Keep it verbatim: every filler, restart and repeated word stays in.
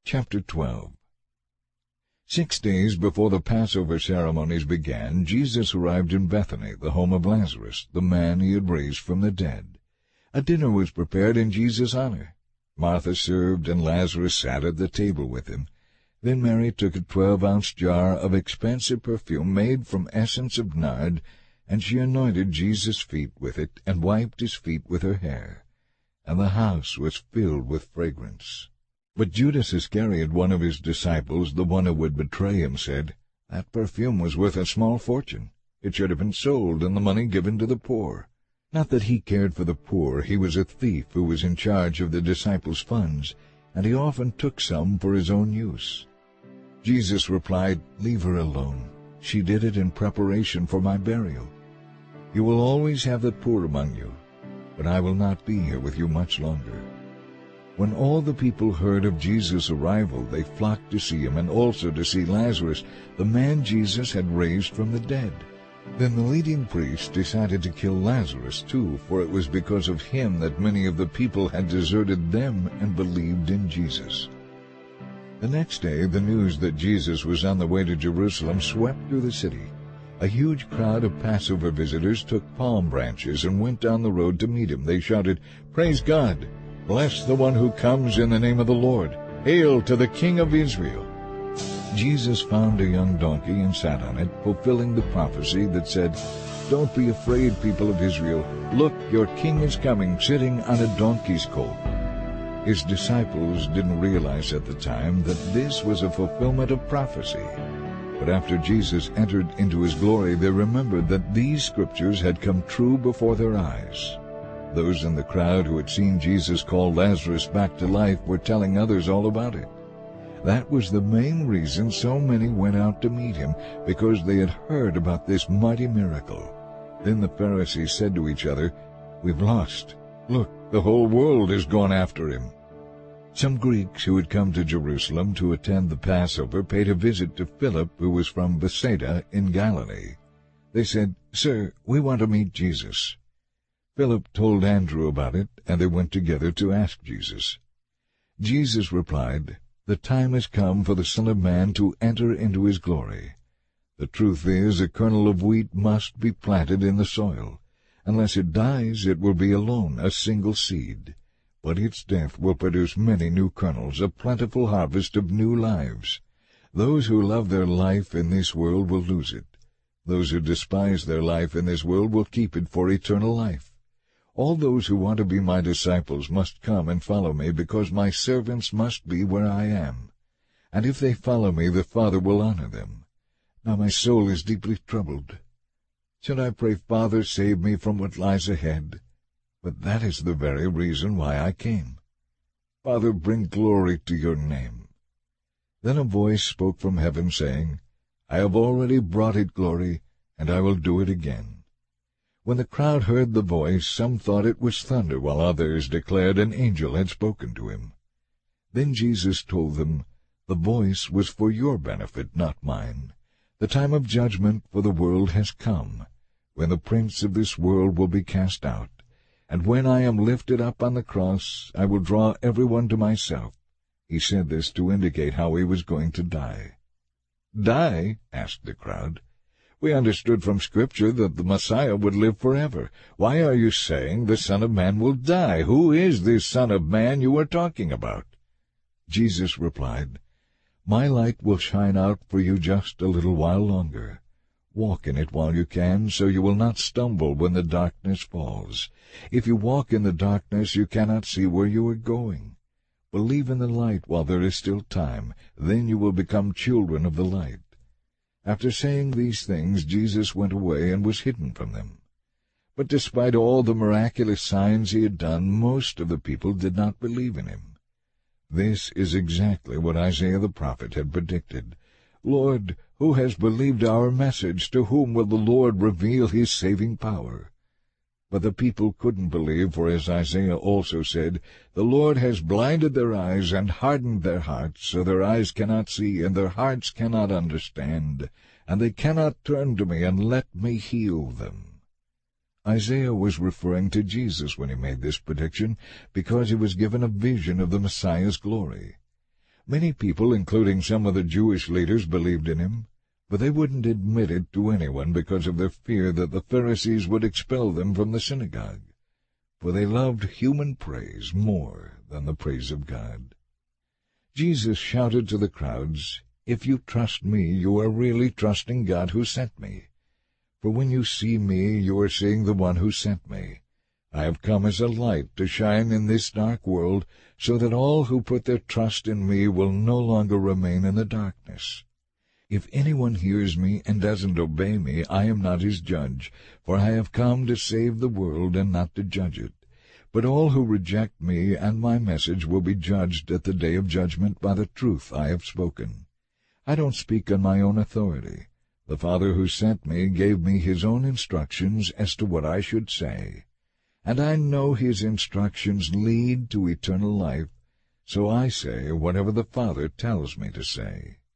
Chapter twelve. Six days before the Passover ceremonies began, Jesus arrived in Bethany, the home of Lazarus, the man he had raised from the dead. A dinner was prepared in Jesus' honor. Martha served, and Lazarus sat at the table with him. Then Mary took a twelve-ounce jar of expensive perfume made from essence of nard, and she anointed Jesus' feet with it, and wiped his feet with her hair. And the house was filled with fragrance. But Judas Iscariot, one of his disciples, the one who would betray him, said, "That perfume was worth a small fortune. It should have been sold, and the money given to the poor." Not that he cared for the poor. He was a thief who was in charge of the disciples' funds, and he often took some for his own use. Jesus replied, "Leave her alone. She did it in preparation for my burial. You will always have the poor among you, but I will not be here with you much longer." When all the people heard of Jesus' arrival, they flocked to see him, and also to see Lazarus, the man Jesus had raised from the dead. Then the leading priests decided to kill Lazarus too, for it was because of him that many of the people had deserted them and believed in Jesus. The next day, the news that Jesus was on the way to Jerusalem swept through the city. A huge crowd of Passover visitors took palm branches and went down the road to meet him. They shouted, "Praise God! Bless the one who comes in the name of the Lord! Hail to the King of Israel!" Jesus found a young donkey and sat on it, fulfilling the prophecy that said, "Don't be afraid, people of Israel. Look, your king is coming, sitting on a donkey's colt." His disciples didn't realize at the time that this was a fulfillment of prophecy. But after Jesus entered into his glory, they remembered that these scriptures had come true before their eyes. Those in the crowd who had seen Jesus call Lazarus back to life were telling others all about it. That was the main reason so many went out to meet him, because they had heard about this mighty miracle. Then the Pharisees said to each other, "We've lost. Look, the whole world has gone after him." Some Greeks who had come to Jerusalem to attend the Passover paid a visit to Philip, who was from Bethsaida in Galilee. They said, "Sir, we want to meet Jesus." Philip told Andrew about it, and they went together to ask Jesus. Jesus replied, "The time has come for the Son of Man to enter into his glory. The truth is, a kernel of wheat must be planted in the soil. Unless it dies, it will be alone, a single seed. But its death will produce many new kernels, a plentiful harvest of new lives. Those who love their life in this world will lose it. Those who despise their life in this world will keep it for eternal life. All those who want to be my disciples must come and follow me, because my servants must be where I am. And if they follow me, the Father will honor them. Now my soul is deeply troubled. Should I pray, 'Father, save me from what lies ahead'? But that is the very reason why I came. Father, bring glory to your name." Then a voice spoke from heaven, saying, "I have already brought it glory, and I will do it again." When the crowd heard the voice, some thought it was thunder, while others declared an angel had spoken to him. Then Jesus told them, "The voice was for your benefit, not mine. The time of judgment for the world has come, when the prince of this world will be cast out. And when I am lifted up on the cross, I will draw everyone to myself." He said this to indicate how he was going to die. "Die?" asked the crowd. "We understood from Scripture that the Messiah would live forever. Why are you saying the Son of Man will die? Who is this Son of Man you are talking about?" Jesus replied, "My light will shine out for you just a little while longer. Walk in it while you can, so you will not stumble when the darkness falls. If you walk in the darkness, you cannot see where you are going. Believe in the light while there is still time, then you will become children of the light." After saying these things, Jesus went away and was hidden from them. But despite all the miraculous signs he had done, most of the people did not believe in him. This is exactly what Isaiah the prophet had predicted. "Lord, who has believed our message? To whom will the Lord reveal his saving power?" But the people couldn't believe, for as Isaiah also said, "The Lord has blinded their eyes and hardened their hearts, so their eyes cannot see and their hearts cannot understand, and they cannot turn to me and let me heal them." Isaiah was referring to Jesus when he made this prediction, because he was given a vision of the Messiah's glory. Many people, including some of the Jewish leaders, believed in him, but they wouldn't admit it to anyone because of their fear that the Pharisees would expel them from the synagogue, for they loved human praise more than the praise of God. Jesus shouted to the crowds, "If you trust me, you are really trusting God who sent me. For when you see me, you are seeing the one who sent me. I have come as a light to shine in this dark world, so that all who put their trust in me will no longer remain in the darkness. If anyone hears me and doesn't obey me, I am not his judge, for I have come to save the world and not to judge it. But all who reject me and my message will be judged at the day of judgment by the truth I have spoken. I don't speak on my own authority. The Father who sent me gave me his own instructions as to what I should say. And I know his instructions lead to eternal life, so I say whatever the Father tells me to say."